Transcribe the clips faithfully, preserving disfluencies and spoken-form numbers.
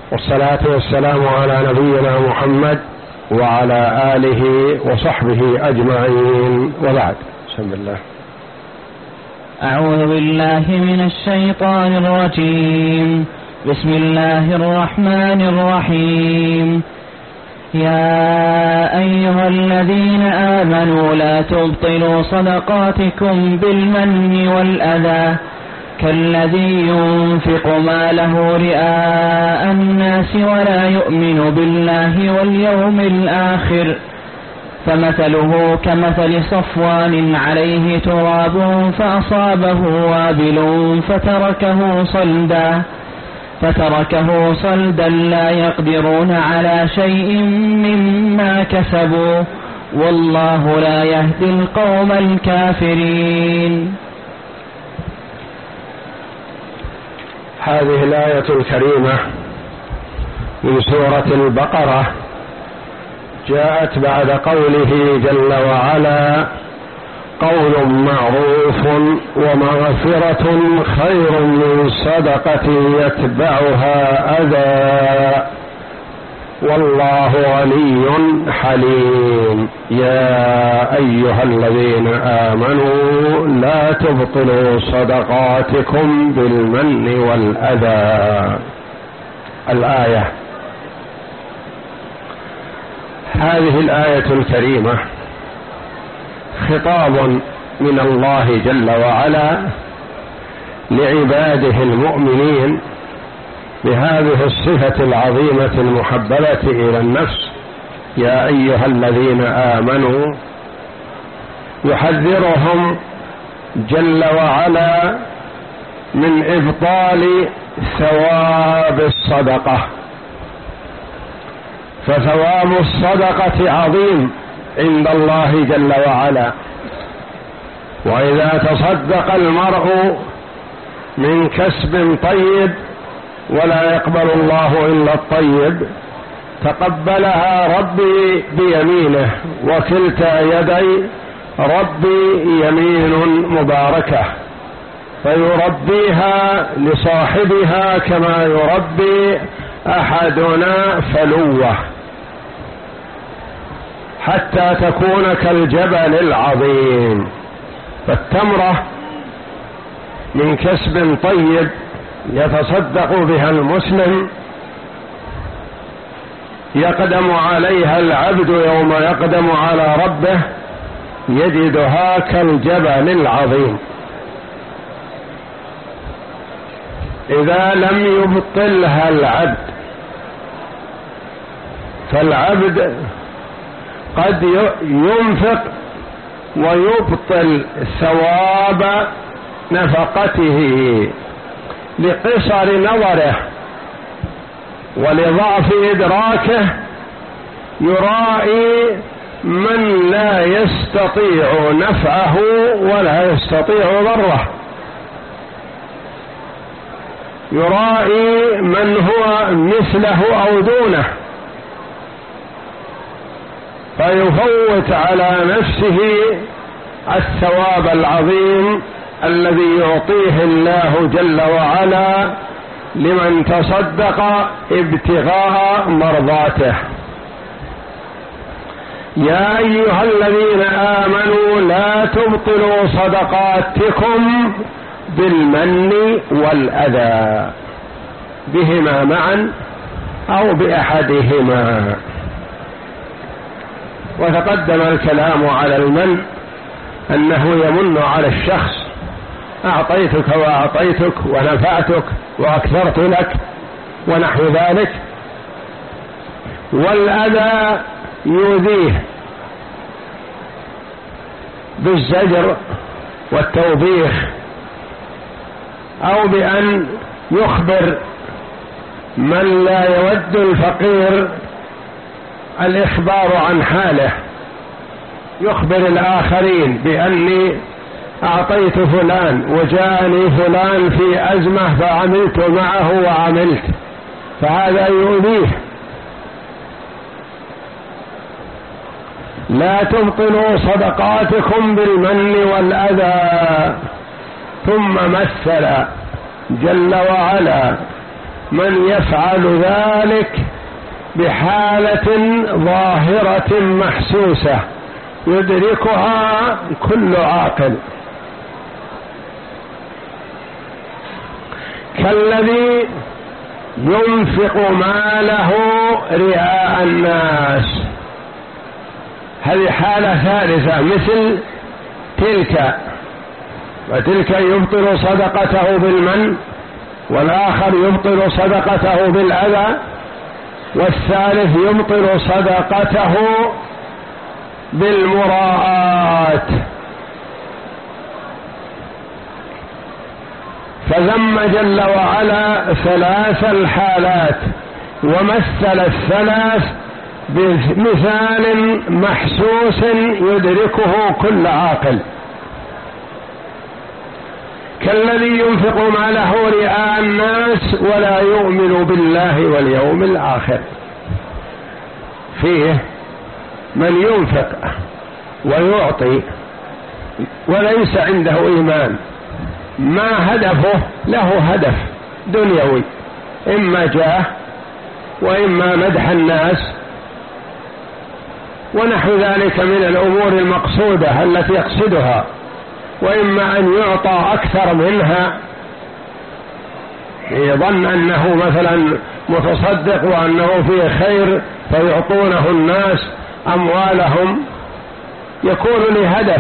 والصلاة والسلام على نبينا محمد وعلى آله وصحبه أجمعين، وبعد. بسم الله. أعوذ بالله من الشيطان الرجيم. بسم الله الرحمن الرحيم. يا أيها الذين آمنوا لا تبطلوا صدقاتكم بالمن والأذى كالذي ينفق ماله رئاء الناس ولا يؤمن بالله واليوم الآخر فمثله كمثل صفوان عليه تراب فأصابه وابل فتركه صلدا فتركه صلدا لا يقدرون على شيء مما كسبوا والله لا يهدي القوم الكافرين. هذه الآية الكريمة من سورة البقرة جاءت بعد قوله جل وعلا: قول معروف ومغفرة خير من صدقة يتبعها أذى والله غني حليم. يا أيها الذين آمنوا لا تبطلوا صدقاتكم بالمن والأذى. الآية. هذه الآية الكريمة خطاب من الله جل وعلا لعباده المؤمنين بهذه الصفة العظيمة المحببة إلى النفس، يا أيها الذين آمنوا، يحذرهم جل وعلا من إبطال ثواب الصدقة، فثواب الصدقة عظيم عند الله جل وعلا، وإذا تصدق المرء من كسب طيب ولا يقبل الله إلا الطيب تقبلها ربي بيمينه، وكلتا يدي ربي يمين مباركة، فيربيها لصاحبها كما يربي أحدنا فلوه حتى تكون كالجبل العظيم. فالتمرة من كسب طيب يتصدق بها المسلم يقدم عليها العبد يوم يقدم على ربه يجدها كالجبل العظيم. إذا لم يبطلها العبد، فالعبد قد ينفق ويبطل ثواب نفقته لقصر نظره ولضعف إدراكه، يرائي من لا يستطيع نفعه ولا يستطيع ضره، يرائي من هو مثله أو دونه، فيفوت على نفسه الثواب العظيم الذي يعطيه الله جل وعلا لمن تصدق ابتغاء مرضاته. يا أيها الذين آمنوا لا تبطلوا صدقاتكم بالمن والأذى، بهما معا أو بأحدهما. وتقدم الكلام على المن أنه يمن على الشخص: أعطيتك وأعطيتك ونفعتك وأكثرت لك ونحو ذلك. والأذى يؤذيه بالزجر والتوبيخ، أو بأن يخبر من لا يود الفقير الإخبار عن حاله، يخبر الآخرين بأني أعطيت فلان وجاءني فلان في أزمة فعملت معه وعملت، فهذا يؤذيه. لا تبطلوا صدقاتكم بالمن والأذى. ثم مثل جل وعلا من يفعل ذلك بحالة ظاهرة محسوسة يدركها كل عاقل، كالذي ينفق ماله رئاء الناس، هذه حالة ثالثة مثل تلك، وتلك يبطل صدقته بالمن، والآخر يبطل صدقته بالأذى، والثالث يبطل صدقته بالمراءات. فذم جل وعلا ثلاث الحالات ومثل الثلاث بمثال محسوس يدركه كل عاقل، كالذي ينفق ماله رئاء الناس ولا يؤمن بالله واليوم الآخر. فيه من ينفق ويعطي وليس عنده إيمان، ما هدفه، له هدف دنيوي، إما جاه وإما مدح الناس ونحو ذلك من الأمور المقصودة التي يقصدها، وإما أن يعطى أكثر منها، يظن أنه مثلا متصدق وأنه فيه خير فيعطونه الناس أموالهم، يكون لهدف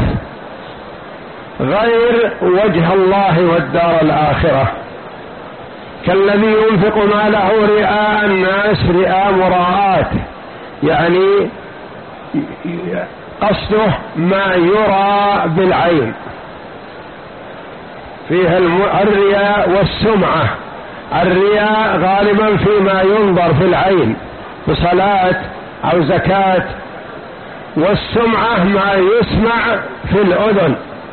غير وجه الله والدار الآخرة. كالذي ينفق ماله رئاء الناس، رئاء مراءات، يعني قصده ما يرى بالعين، فيها الرياء والسمعة. الرياء غالبا فيما ينظر في العين بصلاة أو زكاة، والسمعة ما يسمع في الأذن.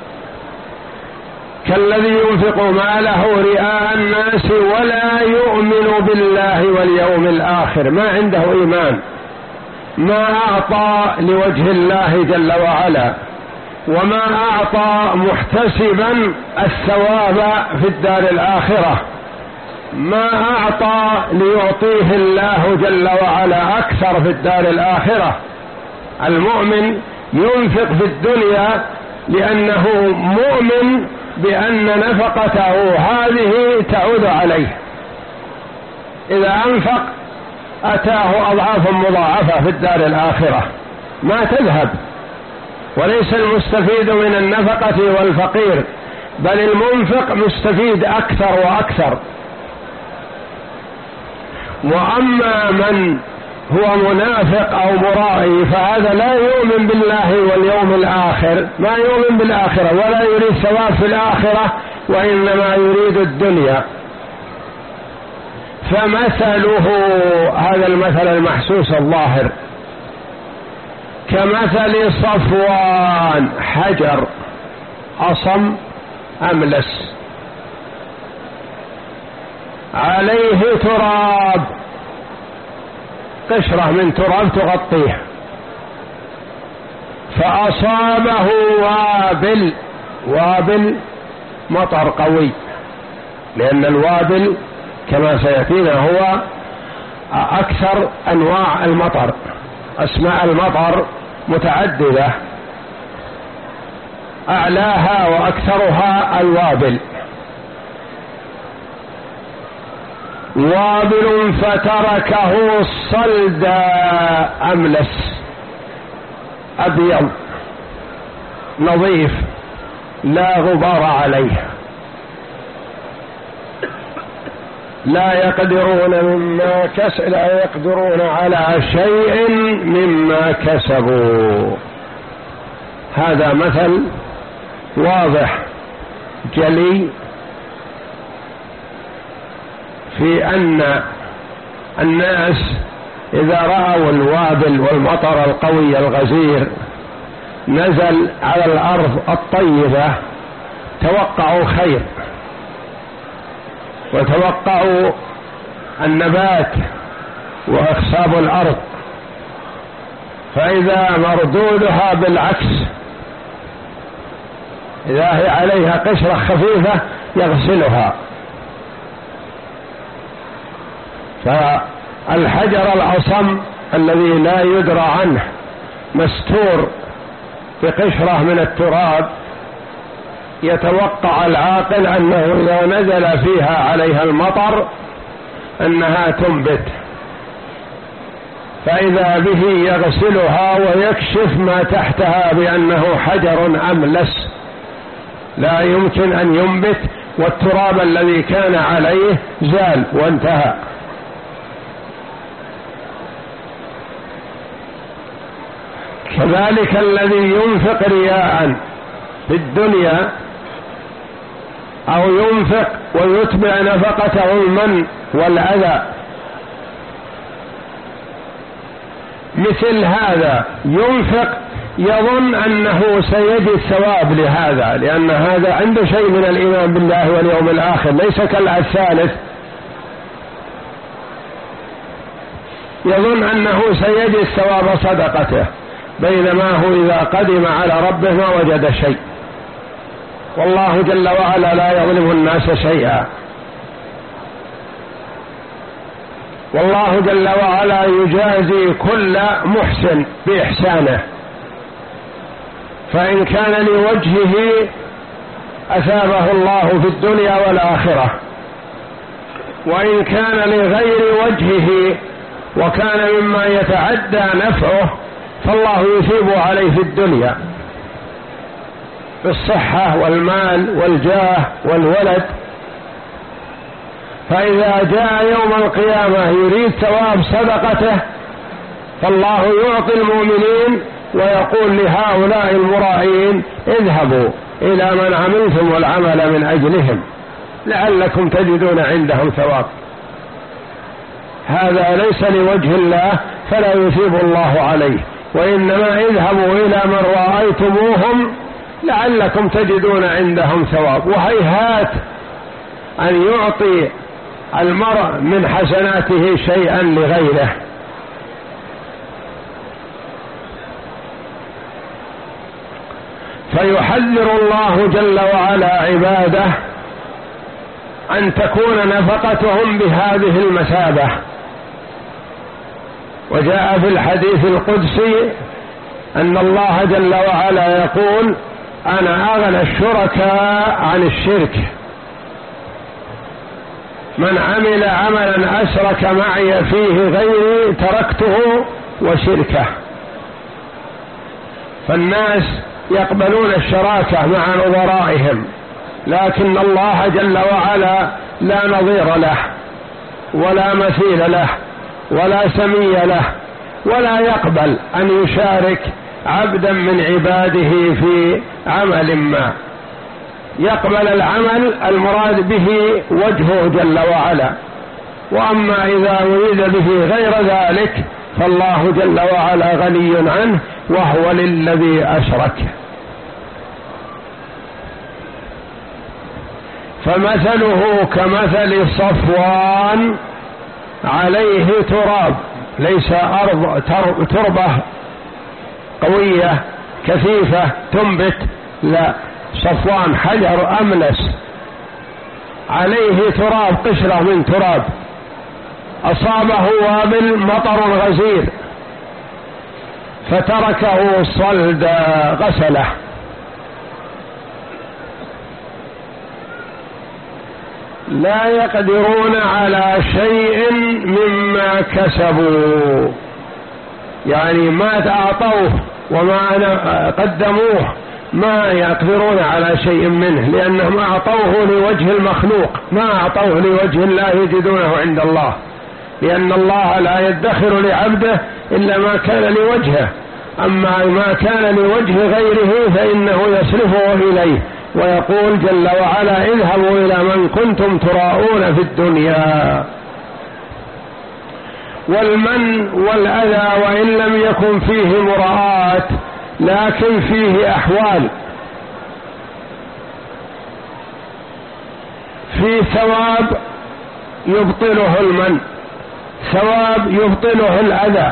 كالذي ينفق ماله رئاء الناس ولا يؤمن بالله واليوم الآخر، ما عنده إيمان، ما أعطى لوجه الله جل وعلا، وما أعطى محتسبا الثواب في الدار الآخرة، ما أعطى ليعطيه الله جل وعلا أكثر في الدار الآخرة. المؤمن ينفق في الدنيا لأنه مؤمن بأن نفقته هذه تعود عليه، إذا أنفق أتاه أضعاف مضاعفة في الدار الآخرة ما تذهب. وليس المستفيد من النفقة والفقير، بل المنفق مستفيد أكثر وأكثر. وأما من هو منافق أو مرائي فهذا لا يؤمن بالله واليوم الآخر، ما يؤمن بالآخرة ولا يريد ثواب في الآخرة، وإنما يريد الدنيا. فمثله، هذا المثل المحسوس الظاهر، كمثل صفوان، حجر أصم أملس عليه تراب، قشرة من تراب تغطيه، فأصابه وابل، وابل مطر قوي، لأن الوابل كما سيأتينا هو أكثر أنواع المطر، أسماء المطر متعددة، أعلاها وأكثرها الوابل. وابل فتركه صلدا أملس، أبيض نظيف لا غبار عليه، لا يقدرون مما كس لا يقدرون على شيء مما كسبوا. هذا مثل واضح جلي في أن الناس إذا رأوا الوابل والمطر القوي الغزير نزل على الأرض الطيبة توقعوا خير، وتوقعوا النبات وإخصاب الأرض، فإذا مردودها بالعكس، إذا هي عليها قشرة خفيفة يغسلها، فالحجر الأصم الذي لا يدرى عنه مستور بقشرة من التراب يتوقع العاقل أنه إذا نزل فيها عليها المطر أنها تنبت، فإذا به يغسلها ويكشف ما تحتها بأنه حجر أملس لا يمكن أن ينبت، والتراب الذي كان عليه زال وانتهى. كذلك الذي ينفق رياء في الدنيا أو ينفق ويتبع نفقته المن والأذى، مثل هذا ينفق يظن أنه سيجد الثواب لهذا، لأن هذا عنده شيء من الإيمان بالله واليوم الآخر، ليس كالثالث يظن أنه سيجد ثواب صدقته، بينما هو إذا قدم على ربه ما وجد شيء. والله جل وعلا لا يظلم الناس شيئا، والله جل وعلا يجازي كل محسن بإحسانه، فإن كان لوجهه أثابه الله في الدنيا والآخرة، وإن كان لغير وجهه وكان مما يتعدى نفعه فالله يثيب عليه في الدنيا بالصحة والمال والجاه والولد. فإذا جاء يوم القيامة يريد ثواب صدقته فالله يعطي المؤمنين ويقول لهؤلاء المرائين اذهبوا إلى من عملتم العمل من أجلهم لعلكم تجدون عندهم ثواب. هذا ليس لوجه الله فلا يثيب الله عليه، وإنما اذهبوا إلى من رأيتموهم لعلكم تجدون عندهم ثواب. وهيهات أن يعطي المرء من حسناته شيئا لغيره. فيحذر الله جل وعلا عباده أن تكون نفقتهم بهذه المثابة. وجاء في الحديث القدسي أن الله جل وعلا يقول أنا أغنى الشركاء عن الشرك، من عمل عملا أشرك معي فيه غيري تركته وشركه. فالناس يقبلون الشراكة مع نظرائهم، لكن الله جل وعلا لا نظير له ولا مثيل له ولا سمي له، ولا يقبل أن يشارك عبدا من عباده في عمل ما. يقبل العمل المراد به وجهه جل وعلا، وأما إذا أريد به غير ذلك فالله جل وعلا غني عنه وهو للذي أشرك. فمثله كمثل صفوان عليه تراب، ليس أرض تربة قوية كثيفة تنبت، لا، صفوان حجر أملس عليه تراب، قشرة من تراب، أصابه وابل مطر غزير فتركه صلدا غسله. لا يقدرون على شيء مما كسبوا، يعني ما أعطوه وما قدموه ما يقدرون على شيء منه، لأنهم أعطوه لوجه المخلوق، ما أعطوه لوجه الله يجدونه عند الله، لأن الله لا يدخر لعبده إلا ما كان لوجهه، أما ما كان لوجه غيره فإنه يصرفه إليه، ويقول جل وعلا اذهبوا إلى من كنتم تراءون في الدنيا. والمن والأذى وإن لم يكن فيه مراءات لكن فيه أحوال، في ثواب يبطله المن، ثواب يبطله الأذى.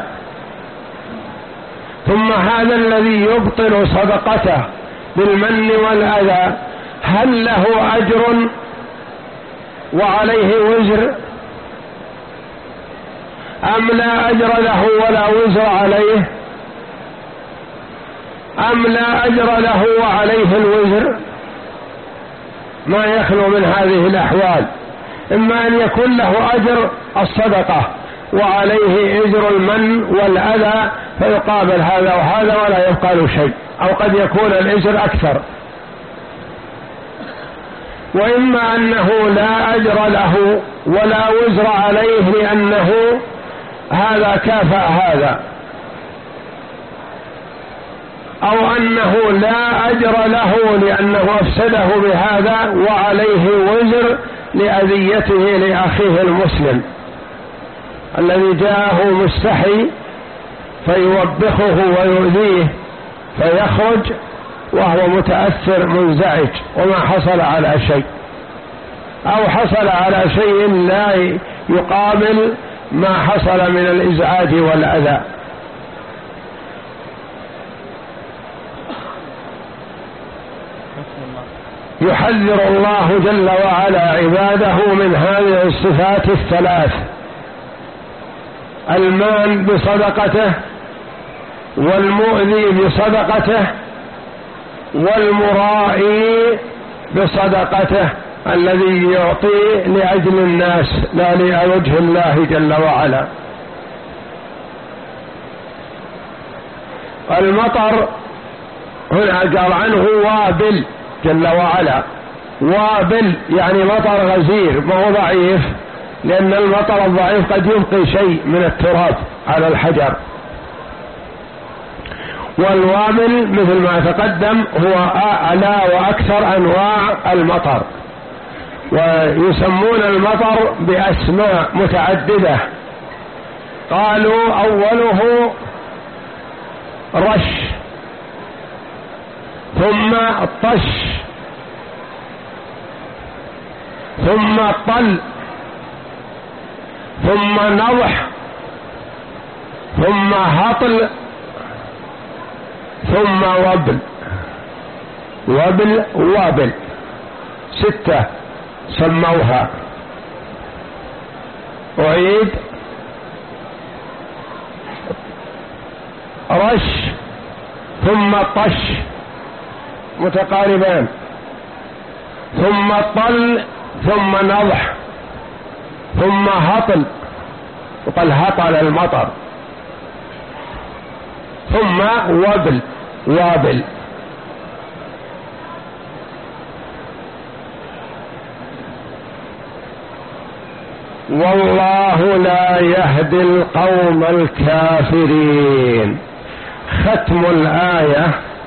ثم هذا الذي يبطل صدقته بالمن والأذى هل له أجر وعليه وزر؟ أم لا أجر له ولا وزر عليه، أم لا أجر له وعليه الوزر؟ ما يخلو من هذه الأحوال، إما أن يكون له أجر الصدقة وعليه أجر المن والأذى فيقابل هذا وهذا ولا يبقى له شيء، أو قد يكون الأجر أكثر. وإما أنه لا أجر له ولا وزر عليه لأنه هذا كافأ هذا، أو أنه لا أجر له لأنه أفسده بهذا وعليه وزر لأذيته لأخيه المسلم الذي جاءه مستحي فيوبخه ويؤذيه فيخرج وهو متأثر منزعج وما حصل على شيء، أو حصل على شيء لا يقابل ما حصل من الإزعاج والأذى. يحذر الله جل وعلا عباده من هذه الصفات الثلاث: المان بصدقته، والمؤذي بصدقته، والمرائي بصدقته الذي يعطي لأجل الناس لا لوجه الله جل وعلا. المطر هنا قال عنه وابل جل وعلا، وابل يعني مطر غزير ما هو ضعيف، لأن المطر الضعيف قد يبقي شيء من التراب على الحجر. والوابل مثل ما تقدم هو أعلى وأكثر أنواع المطر، ويسمون المطر بأسماء متعددة. قالوا أوله رش، ثم طش، ثم طل، ثم نضح، ثم هطل، ثم وبل. وبل وابل ستة سموها. أعيد: رش، ثم طش متقاربان، ثم طل، ثم نضح، ثم هطل وقال هطل المطر، ثم وبل وابل. والله لا يهدي القوم الكافرين. ختم الآية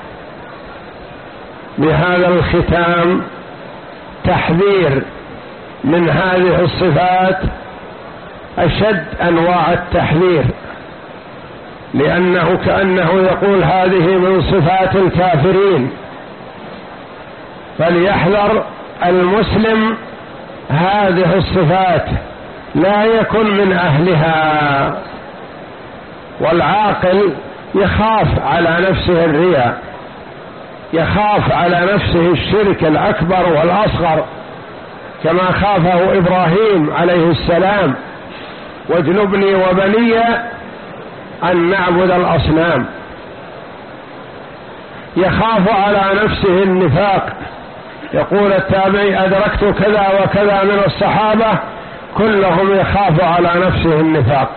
بهذا الختام تحذير من هذه الصفات أشد أنواع التحذير، لأنه كأنه يقول هذه من صفات الكافرين، فليحذر المسلم هذه الصفات لا يكن من أهلها. والعاقل يخاف على نفسه الرياء، يخاف على نفسه الشرك الأكبر والأصغر، كما خافه إبراهيم عليه السلام: واجنبني وبني أن نعبد الأصنام. يخاف على نفسه النفاق، يقول التابعي: أدركت كذا وكذا من الصحابة كلهم يخاف على نفسه النفاق.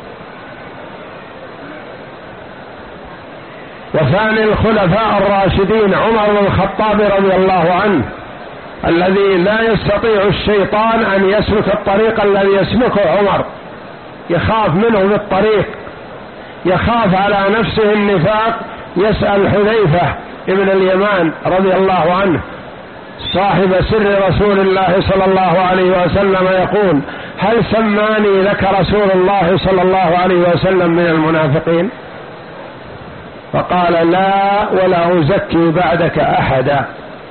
وثاني الخلفاء الراشدين عمر بن الخطاب رضي الله عنه، الذي لا يستطيع الشيطان أن يسلك الطريق الذي يسلكه عمر، يخاف منه بالطريق، يخاف على نفسه النفاق. يسأل حذيفة ابن اليمان رضي الله عنه صاحب سر رسول الله صلى الله عليه وسلم يقول: هل سماني لك رسول الله صلى الله عليه وسلم من المنافقين؟ فقال: لا ولا أزكي بعدك أحدا.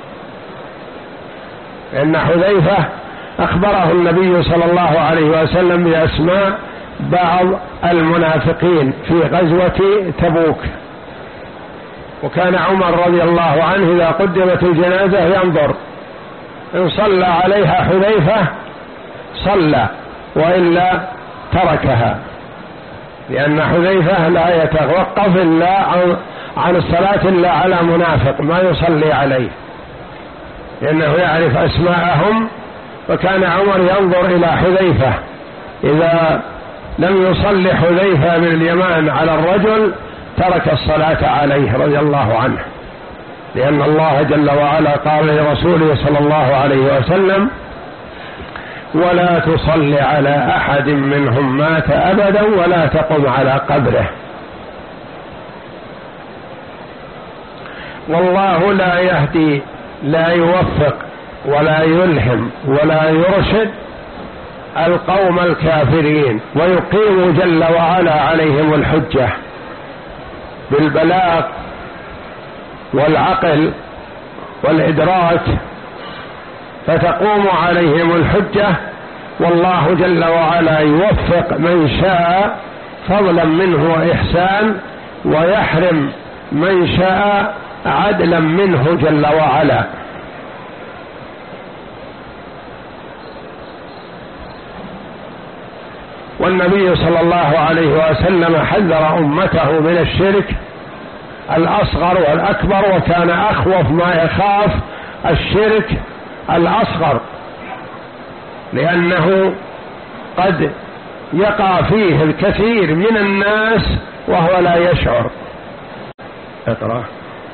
إن حذيفة أخبره النبي صلى الله عليه وسلم بأسماء بعض المنافقين في غزوة تبوك. وكان عمر رضي الله عنه إذا قدمت الجنازة ينظر، إن صلى عليها حذيفة صلى، وإلا تركها. لأن حذيفة لا يتوقف إلا عن الصلاة إلا على منافق ما يصلي عليه، لأنه يعرف أسماءهم، فكان عمر ينظر إلى حذيفة إذا لم يصلي حذيفة من اليمان على الرجل ترك الصلاة عليه رضي الله عنه، لأن الله جل وعلا قال لرسوله صلى الله عليه وسلم: ولا تصل على أحد منهم مات أبدا ولا تقم على قبره. والله لا يهدي، لا يوفق ولا يلهم ولا يرشد القوم الكافرين، ويقيم جل وعلا عليهم الحجة بالبلاغ والعقل والإدراك، فتقوم عليهم الحجة، والله جل وعلا يوفق من شاء فضلا منه وإحسان، ويحرم من شاء عدلا منه جل وعلا. والنبي صلى الله عليه وسلم حذر أمته من الشرك الأصغر والأكبر، وكان أخوف ما يخاف الشرك الأصغر، لأنه قد يقع فيه الكثير من الناس وهو لا يشعر. اقرأ.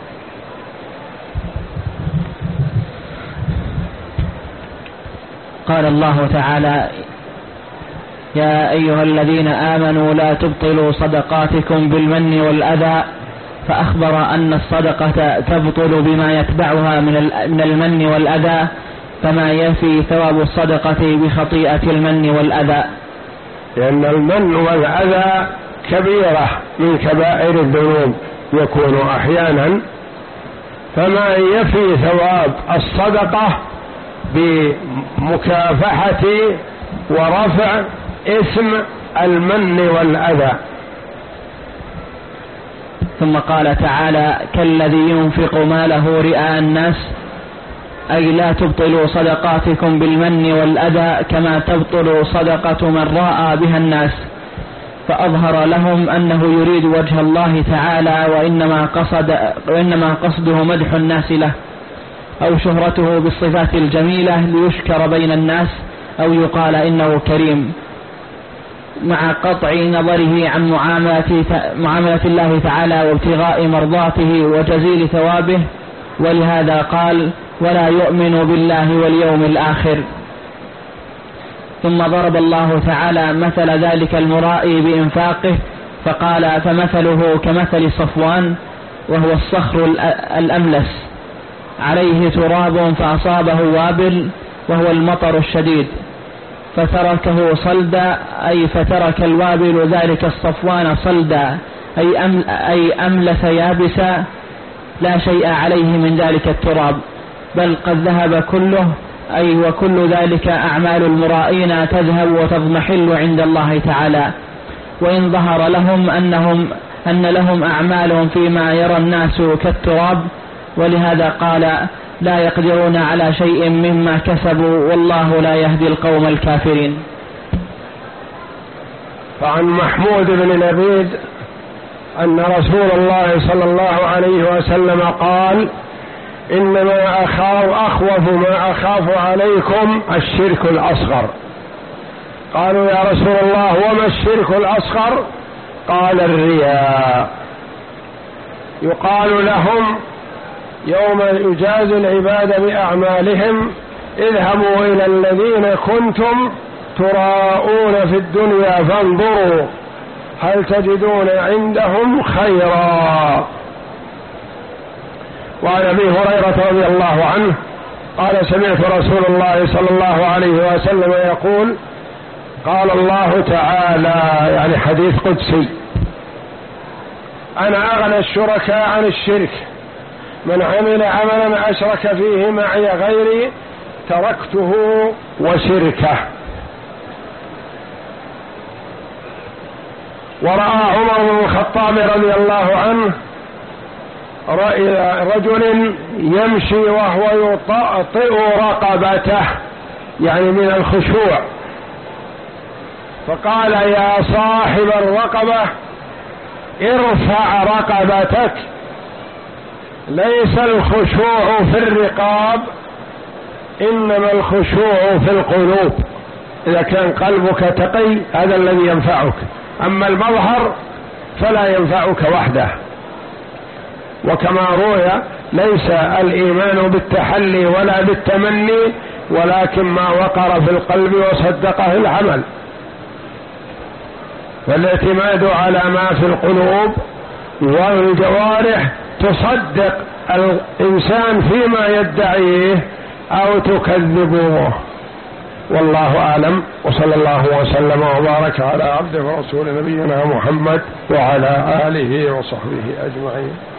قال الله تعالى: يا أيها الذين آمنوا لا تبطلوا صدقاتكم بالمن والأذى، فأخبر أن الصدقة تبطل بما يتبعها من المن والأذى، فما يفي ثواب الصدقة بخطيئة المن والأذى، لأن المن والأذى كبيرة من كبائر الذنوب يكون أحيانا، فما يفي ثواب الصدقة بمكافحة ورفع اسم المن والأذى. ثم قال تعالى: كالذي ينفق ماله رئاء الناس، أي لا تبطلوا صدقاتكم بالمن والأذى كما تبطل صدقة من راء بها الناس، فأظهر لهم أنه يريد وجه الله تعالى، وإنما قصد وإنما قصده مدح الناس له أو شهرته بالصفات الجميلة ليشكر بين الناس، أو يقال إنه كريم، مع قطع نظره عن معاملة, معاملة الله تعالى وابتغاء مرضاته وجزيل ثوابه. ولهذا قال: ولا يؤمن بالله واليوم الآخر. ثم ضرب الله تعالى مثل ذلك المرائي بإنفاقه، فقال: فمثله كمثل صفوان، وهو الصخر الأملس عليه تراب فأصابه وابل، وهو المطر الشديد، فتركه صلدا، أي فترك الوابل ذلك الصفوان صلدا، أي, أم أي أملس يابسا، لا شيء عليه من ذلك التراب، بل قد ذهب كله، أي وكل ذلك أعمال المرائين تذهب وتضمحل عند الله تعالى. وإن ظهر لهم أنهم أن لهم أعمال فيما يرى الناس كالتراب، ولهذا قال: لا يقدرون على شيء مما كسبوا والله لا يهدي القوم الكافرين. فعن محمود بن لبيد أن رسول الله صلى الله عليه وسلم قال: إنما أخاف أخوف ما أخاف عليكم الشرك الأصغر. قالوا: يا رسول الله وما الشرك الأصغر؟ قال: الرياء. يقال لهم يوم يجازي العباد بأعمالهم: اذهبوا إلى الذين كنتم تراءون في الدنيا فانظروا هل تجدون عندهم خيرا. وعن أبي هريرة رضي الله عنه قال: سمعت رسول الله صلى الله عليه وسلم يقول: قال الله تعالى، يعني حديث قدسي: أنا أغنى الشركاء عن الشرك، من عمل عملا أشرك فيه معي غيري تركته وشركه. ورأى عمر بن الخطاب رضي الله عنه رجل يمشي وهو يطأطئ رقبته، يعني من الخشوع، فقال يا صاحب الرقبة ارفع رقبتك. ليس الخشوع في الرقاب، إنما الخشوع في القلوب. إذا كان قلبك تقي هذا الذي ينفعك، أما المظهر فلا ينفعك وحده. وكما روي ليس الإيمان بالتحلي ولا بالتمني، ولكن ما وقر في القلب وصدقه العمل. فالاعتماد على ما في القلوب والجوارح تصدق الإنسان فيما يدعيه أو تكذبه. والله أعلم، وصلى الله وسلم وبارك على عبده ورسول نبينا محمد وعلى آله وصحبه أجمعين.